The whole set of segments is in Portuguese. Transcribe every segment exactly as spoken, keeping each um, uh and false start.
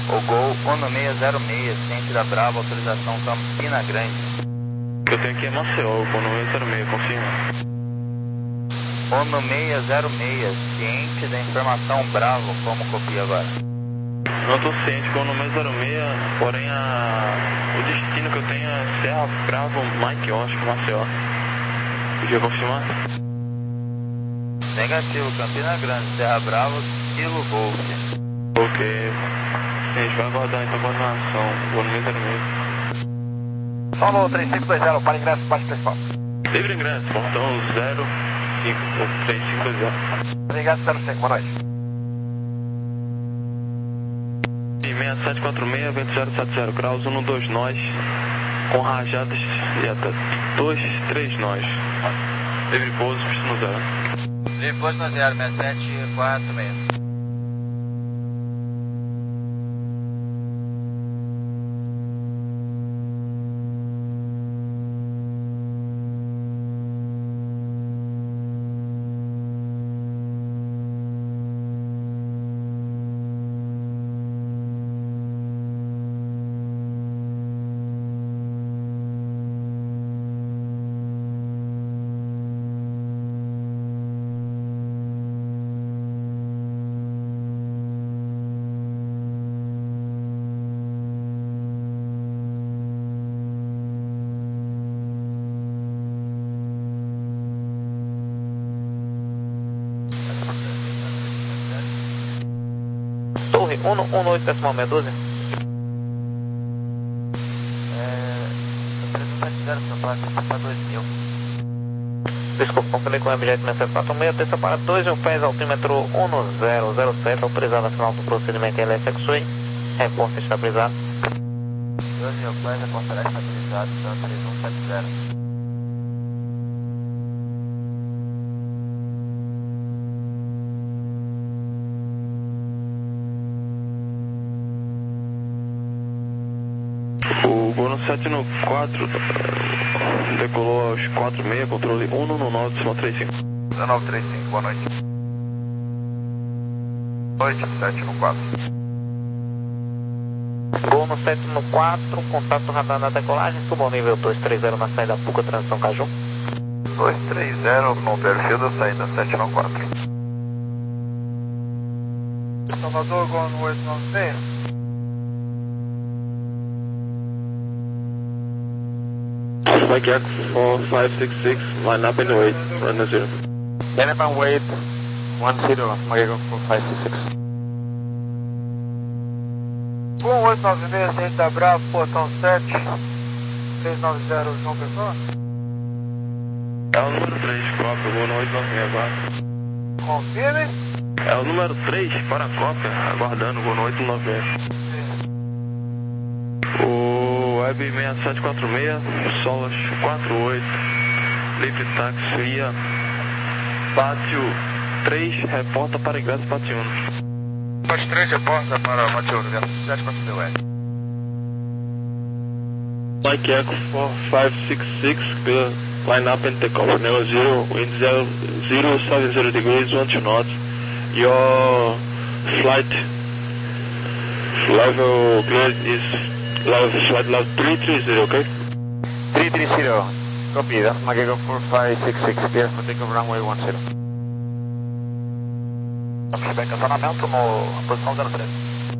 O Gol um seis zero seis, ciente da Brava, autorização Campina Grande. Eu tenho aqui é Maceió, o um seis zero seis, confirma. um seis zero seis, ciente da informação Bravo, como copia agora? Não estou ciente com o um seis zero seis, porém a... o destino que eu tenho é Serra Bravo, Mike Oscar, Maceió. Podia confirmar? Negativo, Campina Grande, Serra Bravo, Kilo Golf. Ok. A gente vai aguardar então a coordenação, o um seis zero seis. Solo três cinco dois zero, para ingresso, baixo principal. Livre ingresso, portão zero cinco três cinco dois zero. Obrigado, zero cinco, boa noite. seis sete quatro seis, vento zero sete zero graus, um dois nós, com rajadas e até dois três nós. Livre pouso, pistão zero. Livre pouso no zero, seis sete quatro seis. Torre um um oito decimal meia dúzia. É... três sete zero, seu pai, para dois mil. Desculpa, confundi com o objeto seis quatro seis, terça para dois, um pés, altímetro um zero zero sete, autorizado na final do procedimento L F X-Way, reporte estabilizado. dois mil pés, reportará estabilizado, então três um sete zero. O Gol sete no quatro decolou aos quatro seis, controle um no nove três cinco. nove três cinco, boa noite. Noite, sete no quatro. Gol no sete no quatro, contato radar na decolagem, suba ao nível dois três zero na saída Puca, transição Caju. dois três zero no perfil da saída sete no quatro. Salvador, Gol no oito nove seis. Mike Echo four five six six, line up in the eight, run the zero. Line up and wait, one zero, Mike Echo four five six six. um oito nove seis, gente da Bravo, portão sete, três nove zero, João Pessoa. É o número três, cópia, Gol no oito nove seis, aguarda. Confirme. É o número três, para a cópia, aguardando, Gol no oito nove seis. O Web seis sete quatro seis, Solas quatro oito, livre táxi via Pátio três, reporta para ingresso Pátio um. Pátio três, reporta para Pátio um, seis sete quatro seis. Mike Echo four five six six, clear, line up and take off, Neo zero, wind zero, zero seven zero degrees, one two knots. Your flight level clear is level, flight level three three zero, okay? three three zero, copy, that's Mike Echo four five six six, clear for takeoff runway one zero. Feedback, acionamento no posição zero três.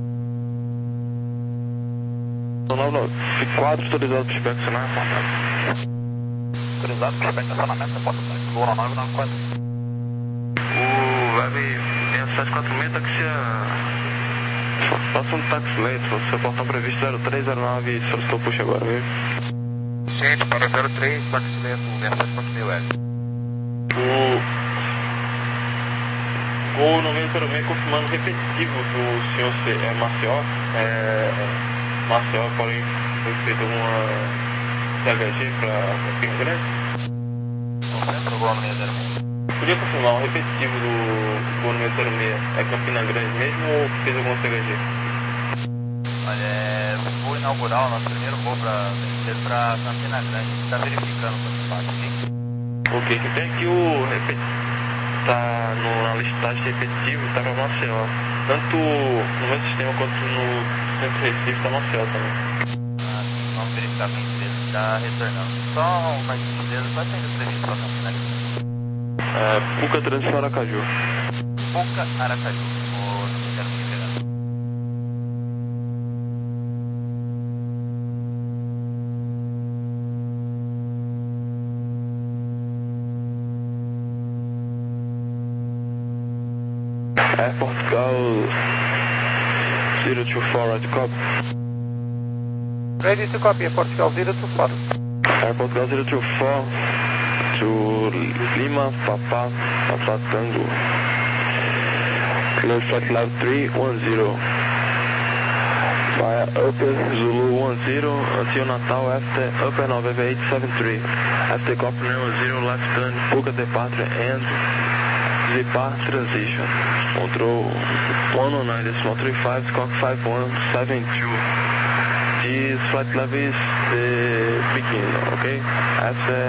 Não, não, quatro autorizado para feedback, acionar, Autorizado, feedback, acionamento, reporta para Gol nove nove quatro. O Web seis sete quatro seis, taxia... Faça um táxi lento, seu portão previsto zero três zero nove, solicitou push agora, viu? Gente, para zero três, táxi lento, seis sete quatro seis L. O... Gol no meio zero seis, confirmando o repetitivo do senhor C, é Maceió. É... Maceió, porém, foi feita uma C H G para Campina Grande? Centro, Gol no seis zero seis. Podia confirmar o repetitivo do Gol no meio zero seis, é Campina Grande mesmo ou fez alguma C H G? Olha, é o voo inaugural, nosso primeiro voo para Campina Grande, está verificando essa parte aqui. Ok, que tem aqui o repetitivo, tá no, na listagem de repetitivo, tá para Maceió. Tanto no meu sistema quanto no centro Recife está no céu também. Ah, sim, vamos verificar com a empresa que está retornando. Só uma empresa, vai saindo previsto para finalizar. É, Puca Trânsito Aracaju. Puca Aracaju, o quero me pegar. Air Portugal zero two four, right to copy. Ready to copy, Air Portugal zero two four. Air Portugal zero two four to Lima, Papa, Papa Tango. Close flight level three one zero. Via Upper Zulu one zero until Natal after Upper November eight seven three. After copy one zero left turn, Puca departure and depart transition. Control one oh nine decimal three five, squawk five one seven two. This flight level is the beginning, okay? After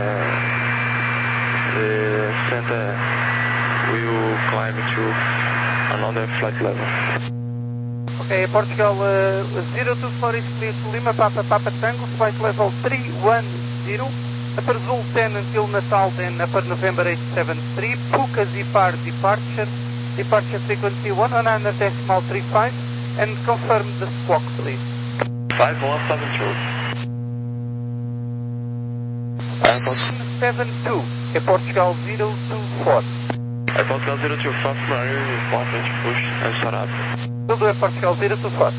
the center, we will climb to another flight level. Okay, Portugal uh, zero two four is clear to Lima, Papa Papa Tango, flight level three one zero. Upper Zulu ten until Natal, then Upper November eight seven three, Puca Zipar departure, departure frequency one oh nine decimal three five, and confirm the squawk please. five one seven two. Airport seven two, okay, Portugal zero two four. Air Portugal zero two four, Mario, important push and start up. Will do, Air Portugal zero two four.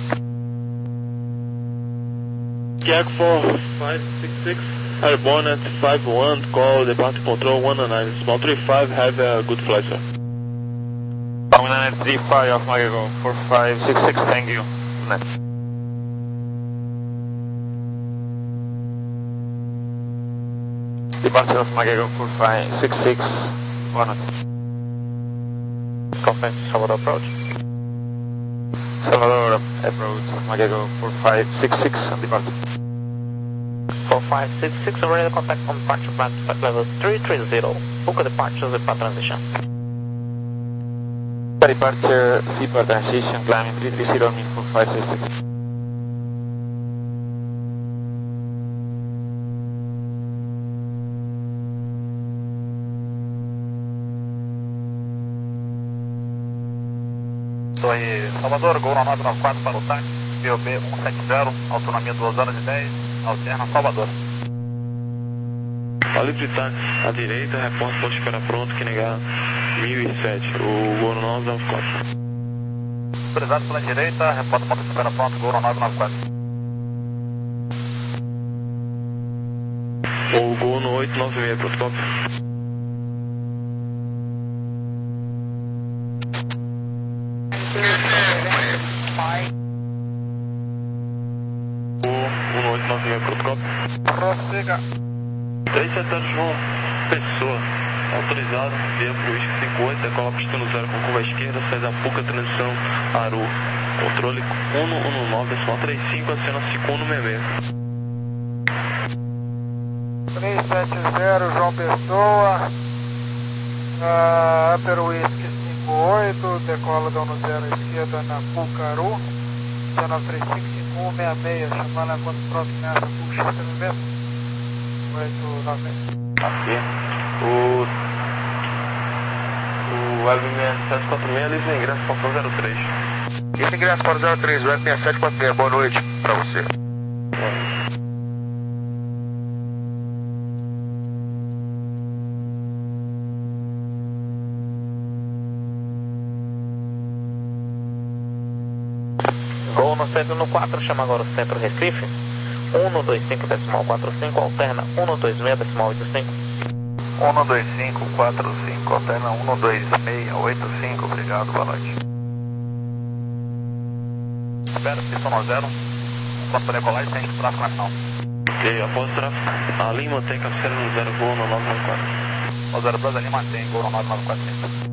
Yak four five six six. Airborne at five one, call departure control one oh nine, small three five, have a good flight, sir. one nine three five of Magago, four five six six, thank you. Next. Departure of Magago, four five six six, one. Confirm Salvador approach. Salvador approach of Magago, four five six six, and departure. four five six six, already contact on departure plan, flight level three three zero, Puca departure, Zipar transition. Departure, Zipar transition, climbing three three zero, mean four five six six. Estou aí, Salvador, Gol nove nove quatro para o táxi, B O B um sete zero, autonomia duas horas e dez, alterna Salvador. Olha de táxi, à direita, repórter pode esperar pronto, que negar mil e sete, o Gol nove nove quatro. Autorizado pela direita, repórter pode esperar pronto, Gol nove nove quatro. O Gol no oito nove seis, pronto, copy. O no oito nove seis, pronto, copy. Prossiga. três sete zero João Pessoa, autorizado, via pro Whisky cinco oito, decola pista no zero com curva esquerda, sai da Puca, transição Aru, controle um um nove decimal trinta e cinco, acena segundo meia. três sete zero João Pessoa, uh, Upper Whisky cinco oito, decola dono zero esquerda na Pucaru, nove três cinco cinco um seis seis, chamando quando próximo nessa puxa, você me vê? oito nove. Aqui, o o L B sete quatro seis, livre ingresso para zero três. Livre ingresso para zero três, o L B sete quatro seis, boa noite para você. Gol no centro no quatro, chama agora o centro Recife. um dois cinco decimal quatro cinco, alterna um dois seis decimal oito cinco. um dois cinco quatro cinco, alterna um dois seis oito cinco, obrigado, boa noite. Espera, pista no zero, quanto para decolagem, tem tráfego nacional. Ok, após o tráfego, a Lima mantém cabeceira no zero, Gol no nove nove quatro. O zero dois ali mantém, Gol no nove nove quatro cinco.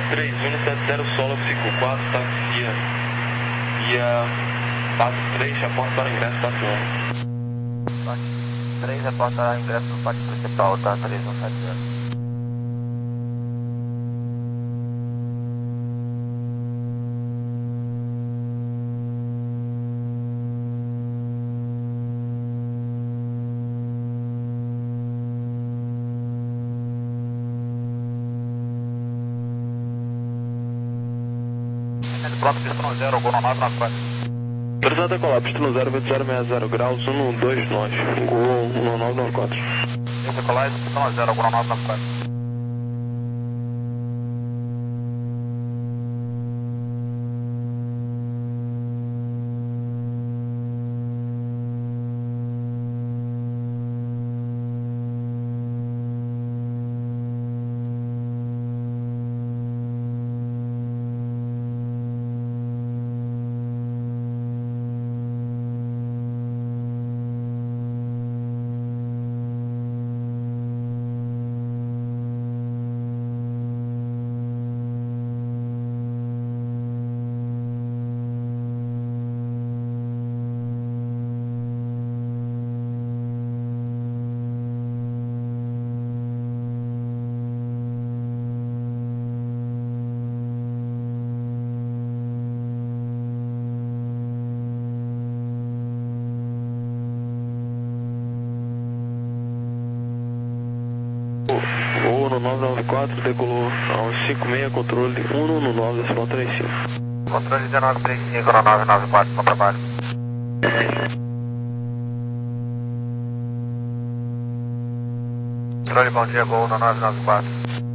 três um sete zero solo cinco quatro, taxia via Pátio três, reporta para ingresso Pátio um. Pátio três, reporta ingresso no pátio principal, tá? três um sete zero. Pronto, pistão zero, Gol nove nove quatro. Autorizado a colar, pistão zero, vento zero sessenta zero graus, um dois nós, Gol nove nove quatro. Decolar, pistão zero, Gol nove nove quatro. Voo no nove nove quatro, decolou a um cinco seis, controle de um no nove decimal trinta e cinco. Controle dezenove trinta e cinco no nove nove quatro, bom trabalho. Controle, bom dia, Gol no nove nove quatro.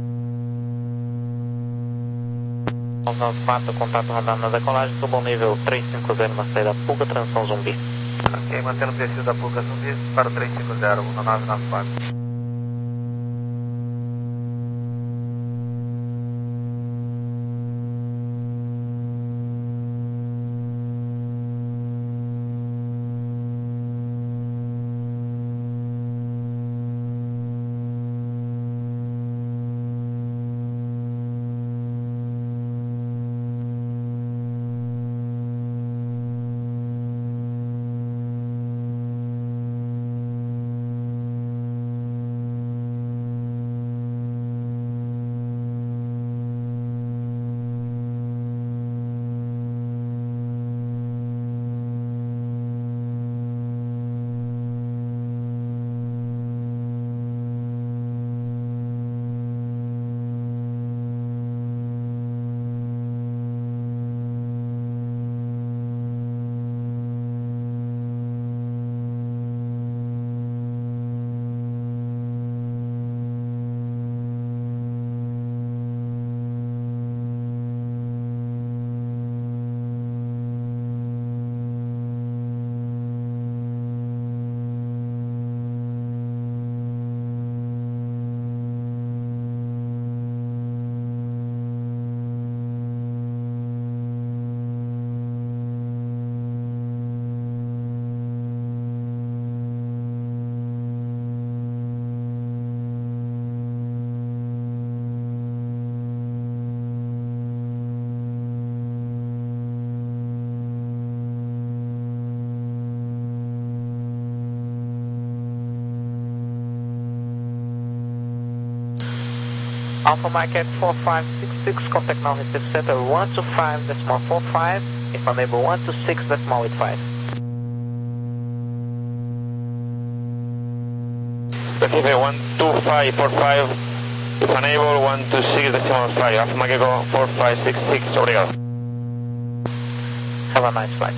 nove nove quatro, contato radar na decolagem, subo ao nível três cinco zero na saída Puga, transição zumbi. Ok, mantendo o descido da Puga zumbi para o três cinco zero no nove nove quatro. Alpha Mike at four five six six, contact now receive center one two five decimal four five, if unable one two six decimal eight five. Receive one two five four five, if unable one two six decimal five, Alpha Mike Echo four five six six, obrigado. Have a nice flight.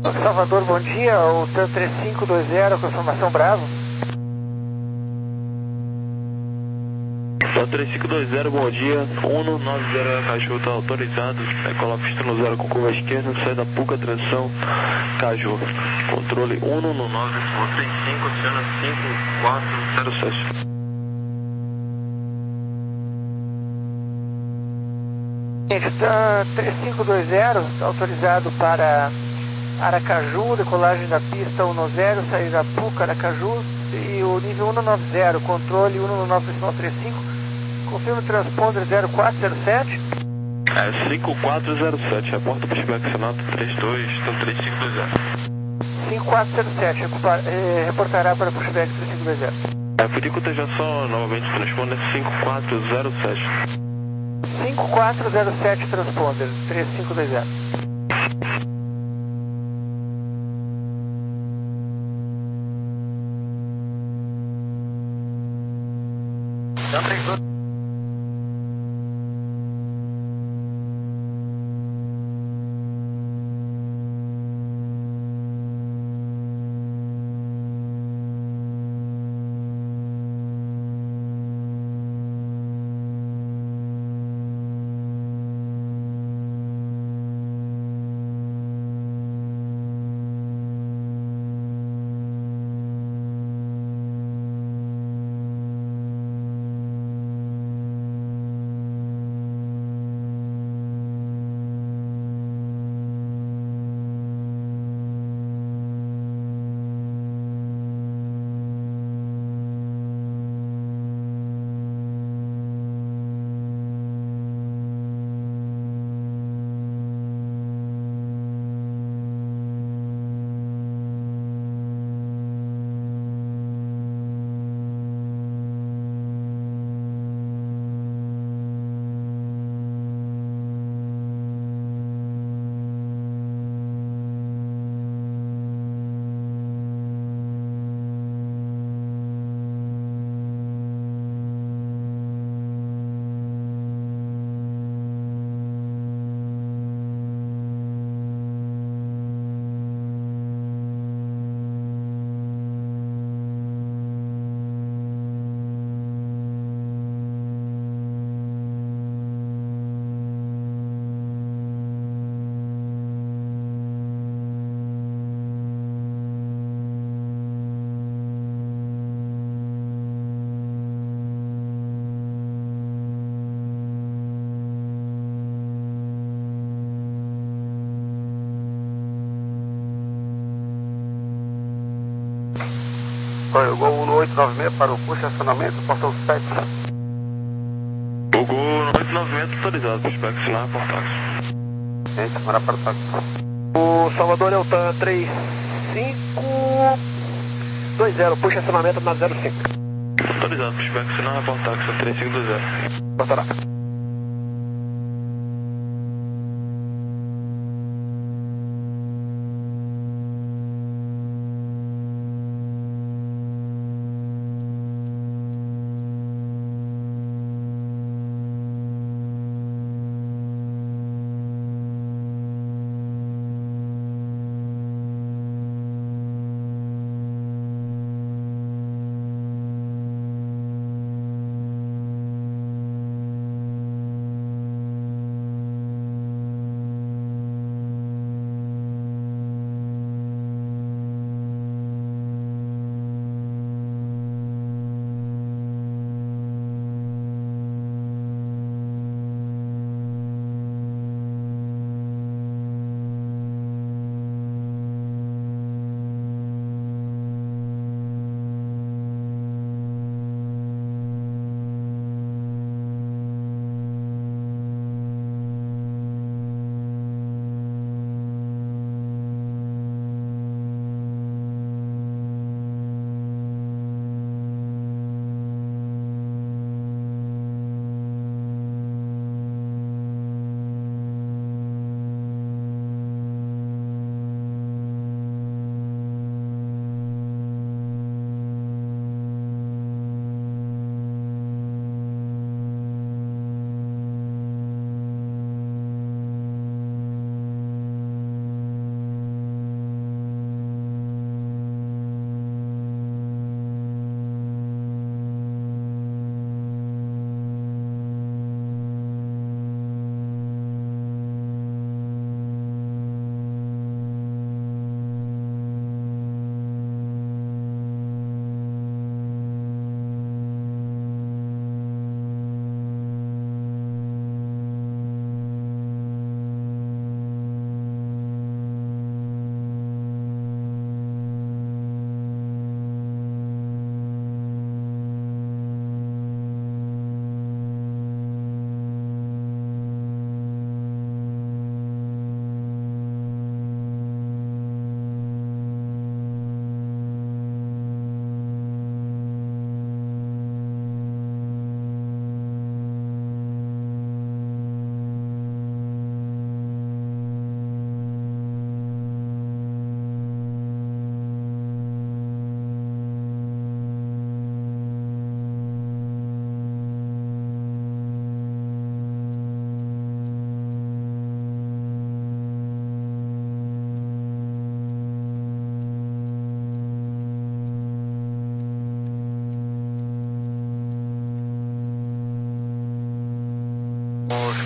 Salvador, bom dia, o TAM três cinco dois zero, confirmação Bravo. TAM três cinco dois zero, bom dia, um um nove zero Caju está autorizado, decola pista no zero com curva esquerda, sai da Puca, transição Caju, controle um um nove três cinco, cena cinco quatro zero sete. TAM três cinco dois zero, autorizado para Aracaju, decolagem da pista um zero, saída da Puca, Aracaju, e o nível um nove zero, controle um nove três cinco, confirma o transponder zero quatro zero sete. É cinco quatro zero sete, reporta pushback Senato três dois, TAM três cinco dois zero. cinco quatro zero sete, reportará para pushback três cinco dois zero. É, pedir cotejação novamente, transponder cinco quatro zero sete. cinco quatro zero sete, transponder três cinco dois zero. Foi o Gol no oito nove seis para o push acionamento, portão sete. O Gol no oito nove seis autorizado, pushback sinal por táxi. Gente, bora para o táxi. O Salvador é o TAM três cinco dois zero, puxa acionamento na zero cinco. Autorizado, pushback sinal por táxi, três cinco dois zero. Botará.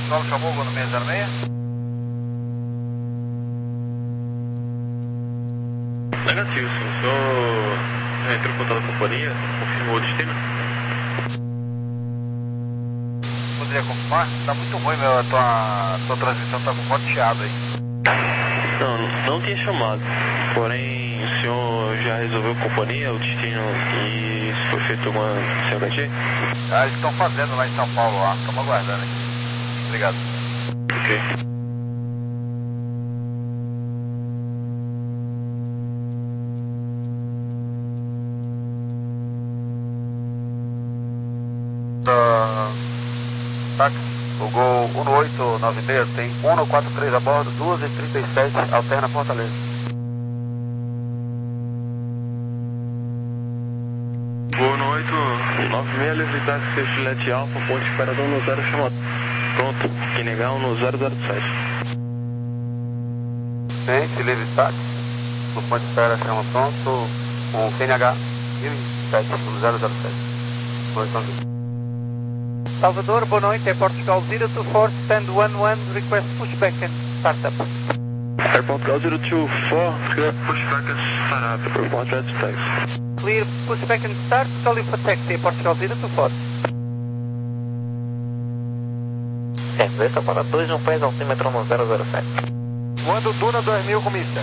Solo chamou o voo no seis zero seis? Negativo, sim. O senhor já entrou em contato com a companhia, confirmou o destino? Poderia confirmar? Tá muito ruim, meu. A tua, tua transmissão tá com forte chiado aí. Não, não tinha chamado. Porém, o senhor já resolveu com a companhia o destino e se foi feito alguma C H T? Ah, eles estão fazendo lá em São Paulo, lá. Estamos aguardando aqui. Obrigado. Ok. Uh, táxi, o Gol um oito nove seis tem um quatro três a bordo, duas e trinta e sete, alterna Fortaleza. Gol no oito nove seis, livre táxi, Chilete Alfa, ponte esperador no zero, chama pronto, que negar no zero zero sete. Gente, livre táxi, no ponto de espera chama pronto, um C N H mil e sete, no zero zero sete. Boa noite. Salvador, boa noite, é Portugal zero two four, stand one one, request pushback and startup. Air Portugal zero two four, pushback and startup, report red taxi. Clear, pushback and start, calling for taxi, Portugal zero two four. Certo, essa para dois, um pés altímetro no zero zero sete. Voando Duna dois mil com mister.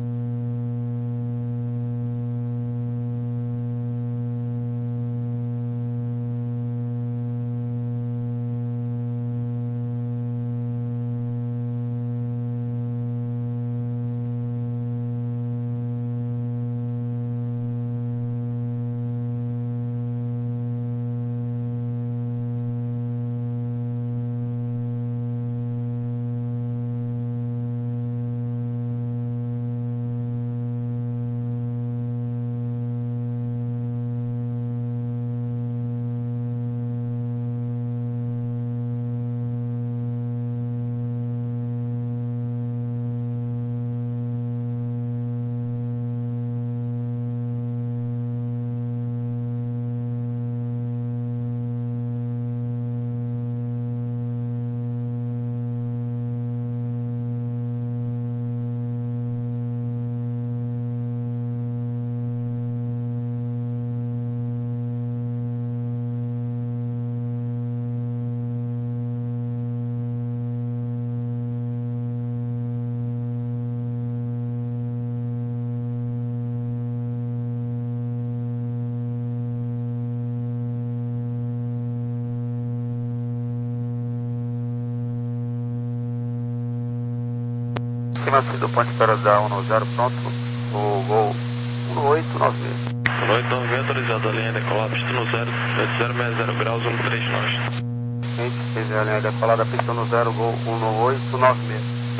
Acima do ponto de espera da um zero pronto, o Gol um oito nove seis. um oito nove seis autorizado, a linha decolar, pista no zero, zero sessenta graus, um três nós. Gente, fez a linha decolada, pista no zero, Gol um oito nove seis.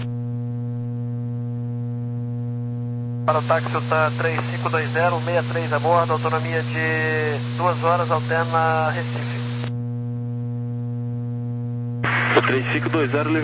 Para o táxi U T A três cinco dois zero, sessenta e três a bordo, autonomia de duas horas, alterna Recife. três cinco dois zero,